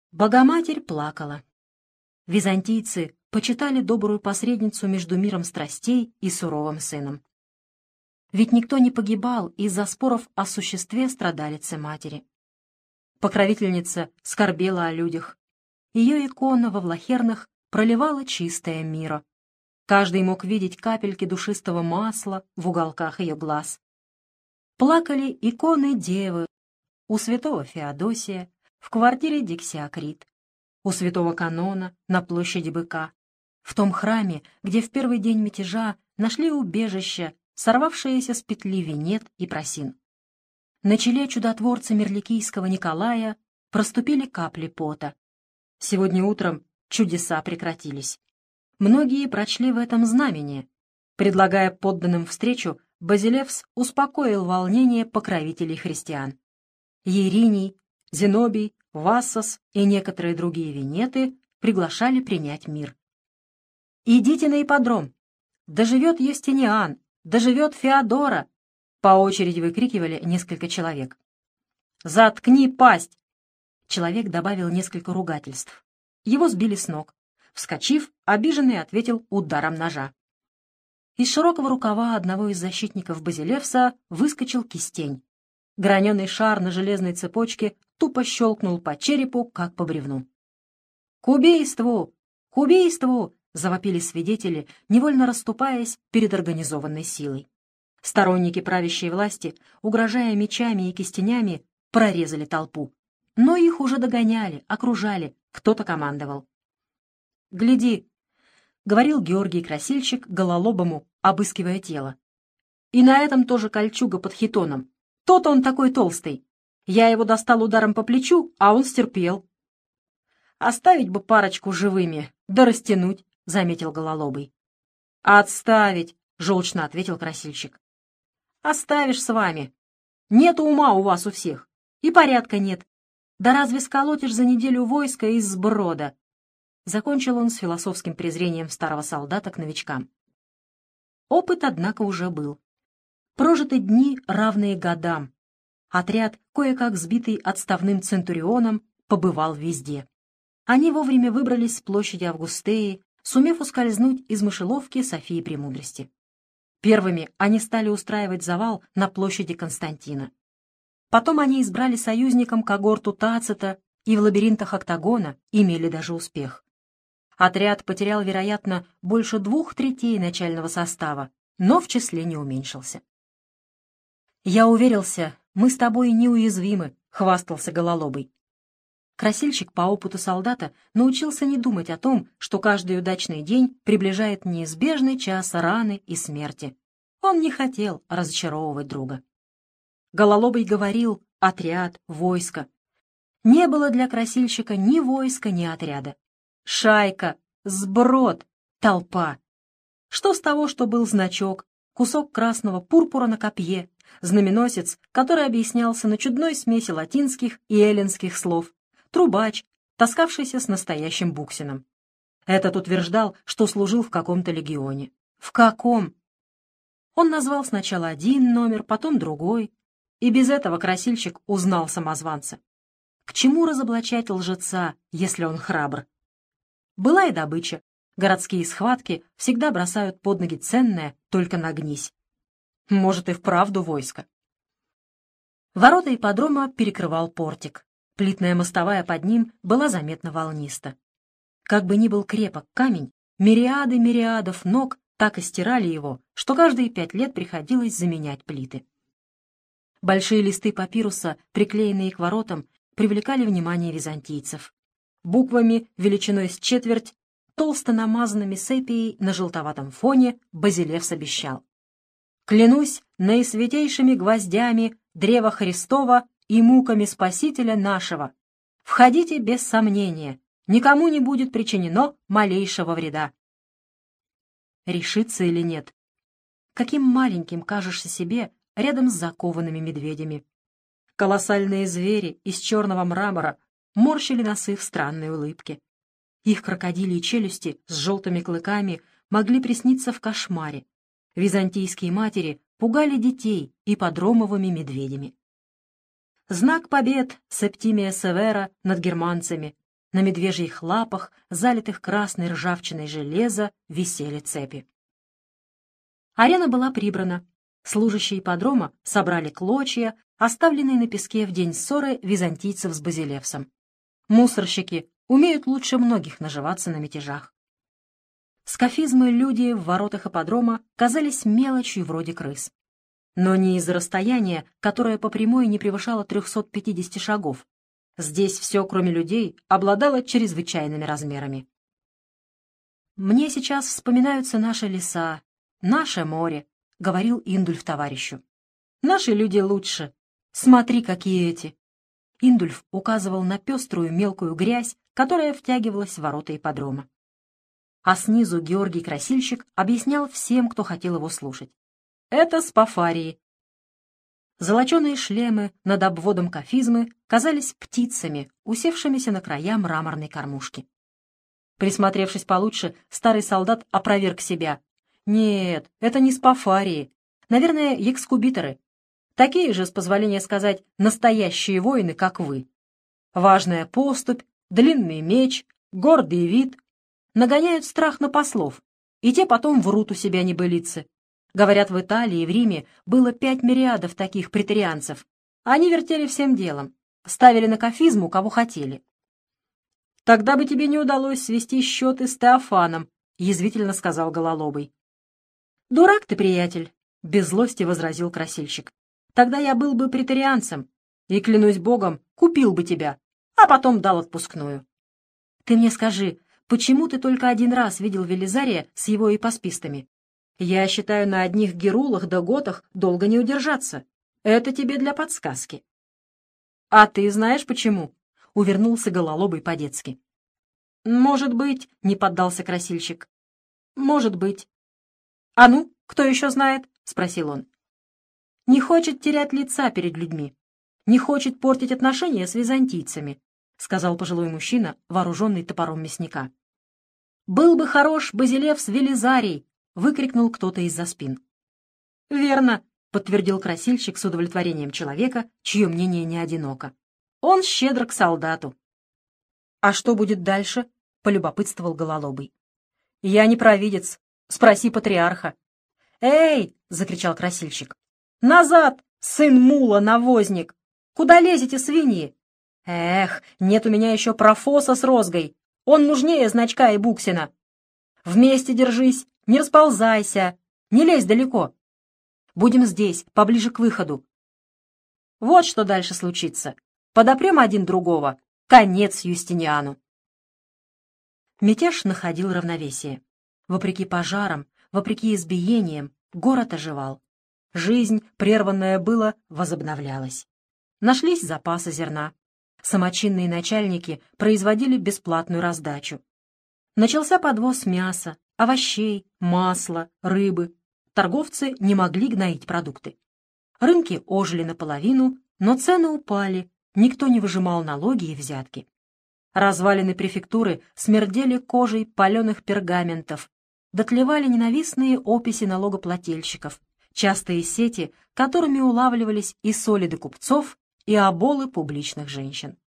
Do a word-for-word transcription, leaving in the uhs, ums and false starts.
Богоматерь плакала. Византийцы почитали добрую посредницу между миром страстей и суровым сыном. Ведь никто не погибал из-за споров о существе страдалицы-матери. Покровительница скорбела о людях. Ее икона во Влахернах проливала чистое миро. Каждый мог видеть капельки душистого масла в уголках ее глаз. Плакали иконы девы у святого Феодосия в квартире Диксиакрит, у святого Канона на площади Быка, в том храме, где в первый день мятежа нашли убежище сорвавшиеся с петли Венет и Просин. На челе чудотворца Мерликийского Николая проступили капли пота. Сегодня утром чудеса прекратились. Многие прочли в этом знамение. Предлагая подданным встречу, Базилевс успокоил волнение покровителей христиан. Иериний, Зенобий, Вассос и некоторые другие венеты приглашали принять мир. «Идите на ипподром! Да живет Юстиниан! Да живет Феодора!» По очереди выкрикивали несколько человек. «Заткни пасть!» Человек добавил несколько ругательств. Его сбили с ног. Вскочив, обиженный ответил ударом ножа. Из широкого рукава одного из защитников Базилевса выскочил кистень. Граненый шар на железной цепочке тупо щелкнул по черепу, как по бревну. «К убийству! К убийству!» — завопили свидетели, невольно расступаясь перед организованной силой. Сторонники правящей власти, угрожая мечами и кистенями, прорезали толпу. Но их уже догоняли, окружали, кто-то командовал. «Гляди!» — говорил Георгий Красильщик гололобому, обыскивая тело. «И на этом тоже кольчуга под хитоном. Тот он такой толстый. Я его достал ударом по плечу, а он стерпел». «Оставить бы парочку живыми, да растянуть», — заметил гололобый. «Отставить», — желчно ответил Красильщик. «Оставишь с вами. Нет ума у вас у всех. И порядка нет. Да разве сколотишь за неделю войска из сброда?» Закончил он с философским презрением старого солдата к новичкам. Опыт, однако, уже был. Прожиты дни, равные годам. Отряд, кое-как сбитый отставным центурионом, побывал везде. Они вовремя выбрались с площади Августеи, сумев ускользнуть из мышеловки Софии Премудрости. Первыми они стали устраивать завал на площади Константина. Потом они избрали союзником когорту Тацита и в лабиринтах Октагона имели даже успех. Отряд потерял, вероятно, больше двух третей начального состава, но в числе не уменьшился. «Я уверился, мы с тобой неуязвимы», — хвастался гололобый. Красильщик по опыту солдата научился не думать о том, что каждый удачный день приближает неизбежный час раны и смерти. Он не хотел разочаровывать друга. Гололобый говорил «отряд», «войско». Не было для красильщика ни войска, ни отряда. Шайка, сброд, толпа. Что с того, что был значок, кусок красного пурпура на копье, знаменосец, который объяснялся на чудной смеси латинских и эллинских слов, трубач, таскавшийся с настоящим буксином. Этот утверждал, что служил в каком-то легионе. В каком? Он назвал сначала один номер, потом другой, и без этого красильщик узнал самозванца. К чему разоблачать лжеца, если он храбр? Была и добыча. Городские схватки всегда бросают под ноги ценное, только нагнись. Может, и вправду войско. Ворота ипподрома перекрывал портик. Плитная мостовая под ним была заметно волниста. Как бы ни был крепок камень, мириады мириадов ног так и стирали его, что каждые пять лет приходилось заменять плиты. Большие листы папируса, приклеенные к воротам, привлекали внимание византийцев. Буквами величиной с четверть, толсто намазанными сепией на желтоватом фоне, Базилевс обещал: «Клянусь наисвятейшими гвоздями древа Христова и муками Спасителя нашего. Входите без сомнения, никому не будет причинено малейшего вреда». Решится или нет? Каким маленьким кажешься себе рядом с закованными медведями. Колоссальные звери из черного мрамора морщили носы в странной улыбке. Их крокодильи челюсти с желтыми клыками могли присниться в кошмаре. Византийские матери пугали детей ипподромовыми медведями. Знак побед Септимия Севера над германцами, На медвежьих лапах, залитых красной ржавчиной железа, висели цепи. Арена была прибрана. Служащие ипподрома собрали клочья, оставленные на песке в день ссоры византийцев с Базилевсом. Мусорщики умеют лучше многих наживаться на мятежах. Скафизмы люди в воротах ипподрома казались мелочью вроде крыс. Но не из-за расстояния, которое по прямой не превышало трехсот пятидесяти шагов. Здесь все, кроме людей, обладало чрезвычайными размерами. «Мне сейчас вспоминаются наши леса, наше море», — говорил Индульф товарищу. «Наши люди лучше. Смотри, какие эти!» Индульф указывал на пеструю мелкую грязь, которая втягивалась в ворота ипподрома. А снизу Георгий Красильщик объяснял всем, кто хотел его слушать. «Это спафарии». Золоченые шлемы над обводом кафизмы казались птицами, усевшимися на края мраморной кормушки. Присмотревшись получше, старый солдат опроверг себя. «Нет, это не спафарии. Наверное, екскубиторы. Такие же, с позволения сказать, настоящие воины, как вы. Важная поступь, длинный меч, гордый вид нагоняют страх на послов, и те потом врут у себя небылицы. Говорят, в Италии и в Риме было пять мириадов таких претерианцев. Они вертели всем делом, ставили на кафизму, кого хотели». «Тогда бы тебе не удалось свести счеты с Теофаном», — язвительно сказал Гололобый. «Дурак ты, приятель», — без злости возразил Красильщик. «Тогда я был бы претерианцем и, клянусь богом, купил бы тебя, а потом дал отпускную. Ты мне скажи, почему ты только один раз видел Велизария с его ипоспистами? Я считаю, на одних герулах да готах долго не удержаться. Это тебе для подсказки». «А ты знаешь, почему?» — увернулся Гололобый по-детски. «Может быть», — не поддался Красильщик. «Может быть». «А ну, кто еще знает?» — спросил он. «Не хочет терять лица перед людьми, не хочет портить отношения с византийцами», — сказал пожилой мужчина, вооруженный топором мясника. «Был бы хорош Базилевс Велизарий!» — выкрикнул кто-то из-за спин. «Верно», — подтвердил Красильщик с удовлетворением человека, чье мнение не одиноко. «Он щедр к солдату». «А что будет дальше?» — полюбопытствовал Гололобый. «Я не провидец. Спроси патриарха». «Эй!» — закричал Красильщик. «Назад, сын мула, навозник! Куда лезете, свиньи? Эх, нет у меня еще профоса с розгой. Он нужнее значка и буксина. Вместе держись, не расползайся, не лезь далеко. Будем здесь, поближе к выходу. Вот что дальше случится. Подопрем один другого. Конец Юстиниану». Мятеж находил равновесие. Вопреки пожарам, вопреки избиениям, город оживал. Жизнь, прерванная была, возобновлялась. Нашлись запасы зерна. Самочинные начальники производили бесплатную раздачу. Начался подвоз мяса, овощей, масла, рыбы. Торговцы не могли гноить продукты. Рынки ожили наполовину, но цены упали, никто не выжимал налоги и взятки. Развалины префектуры смердели кожей паленых пергаментов, дотлевали ненавистные описи налогоплательщиков, частые сети, которыми улавливались и солиды купцов, и оболы публичных женщин.